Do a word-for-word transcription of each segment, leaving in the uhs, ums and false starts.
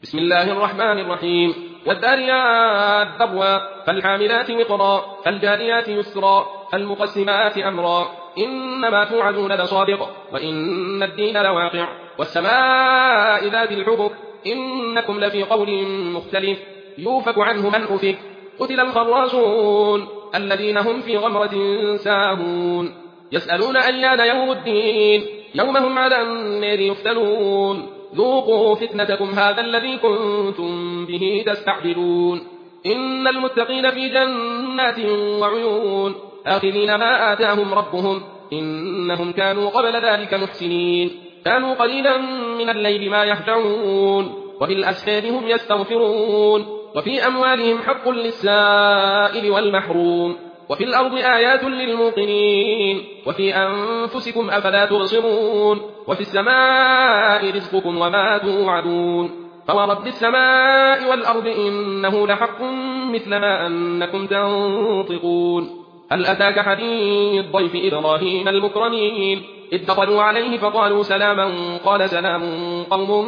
بسم الله الرحمن الرحيم والذاريات ذروا فالحاملات وقرا فالجاريات يسرا فالمقسمات أمرا إنما توعدون لصادق وإن الدين لواقع والسماء ذات الحبك إنكم لفي قول مختلف يوفك عنه من أفك قتل الخراصون الذين هم في غمرة ساهون يسألون أيان يوم الدين يوم هم على النار يفتنون ذوقوا فتنتكم هذا الذي كنتم به تستعجلون إن المتقين في جنات وعيون آخذين ما آتاهم ربهم إنهم كانوا قبل ذلك محسنين كانوا قليلا من الليل ما يهجعون وبالأسحار هم يستغفرون وفي أموالهم حق للسائل والمحروم وفي الأرض آيات للموقنين وفي أنفسكم أفلا تبصرون وفي السماء رزقكم وما توعدون فورب السماء والأرض إنه لحق مثل ما أنكم تنطقون هل أتاك حديث ضيف إبراهيم المكرمين إذ دخلوا عليه فقالوا سلاما قال سلام قوم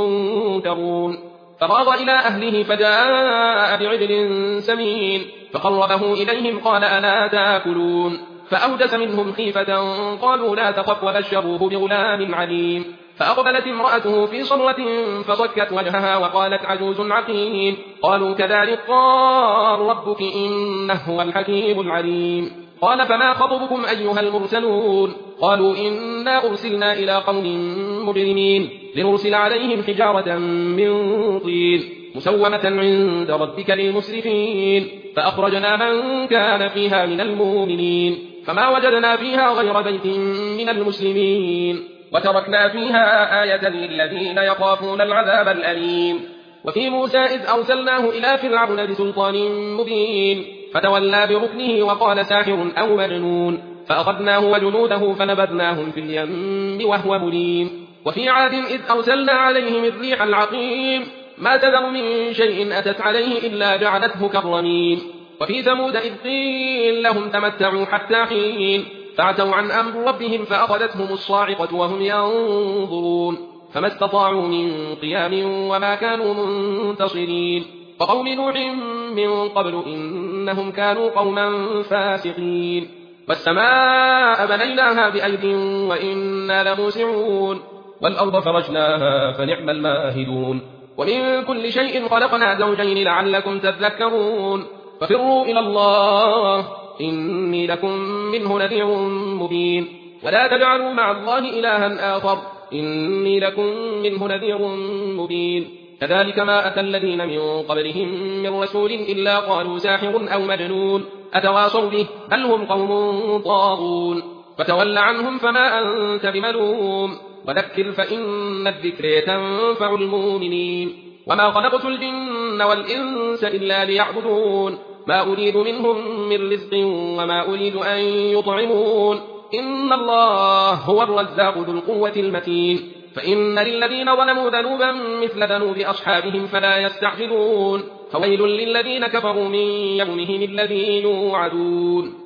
منكرون فراغ إلى أهله فجاء بعجل سمين فقربه إليهم قال ألا تأكلون فأوجس منهم خيفة قالوا لا تخف وبشروه بغلام عليم فأقبلت امرأته في صرة فصكت وجهها وقالت عجوز عقيم قالوا كذلك قال ربك إنه هو الحكيم العليم قال فما خطبكم أيها المرسلون قالوا إنا أرسلنا إلى قوم مجرمين لنرسل عليهم حجارة من طين مسومة عند ربك للمسرفين فأخرجنا من كان فيها من المؤمنين فما وجدنا فيها غير بيت من المسلمين وتركنا فيها آية للذين يخافون العذاب الأليم وفي موسى إذ أرسلناه إلى فرعون بسلطان مبين فتولى بركنه وقال ساحر أو مجنون فأخذناه وجنوده فنبذناهم في اليم وهو مليم وفي عاد إذ أرسلنا عليهم الريح العقيم ما تذر من شيء أتت عليه إلا جعلته كالرميم وفي ثمود إذ قيل لهم تمتعوا حتى حين فعتوا عن أمر ربهم فأخذتهم الصاعقة وهم ينظرون فما استطاعوا من قيام وما كانوا منتصرين وقوم نوح من قبل إنهم كانوا قوما فاسقين والسماء بنيناها بأيد وإنا لموسعون والأرض فرجناها فنعم الماهدون ومن كل شيء خلقنا زوجين لعلكم تذكرون ففروا إلى الله إني لكم منه نذير مبين ولا تجعلوا مع الله إلها آخر إني لكم منه نذير مبين كذلك ما أتى الذين من قبلهم من رسول إلا قالوا ساحر أو مجنون أتواصوا به بل هم قوم طاغون فتول عنهم فما أنت بملوم وذكر فإن الذكر تنفع المؤمنين وما خلقت الجن والإنس إلا ليعبدون ما أريد منهم من رزق وما أريد أن يطعمون إن الله هو الرزاق ذو القوة المتين فإن للذين ظلموا ذنوبا مثل ذنوب أصحابهم فلا يستعجلون فويل للذين كفروا من يومهم الذي يوعدون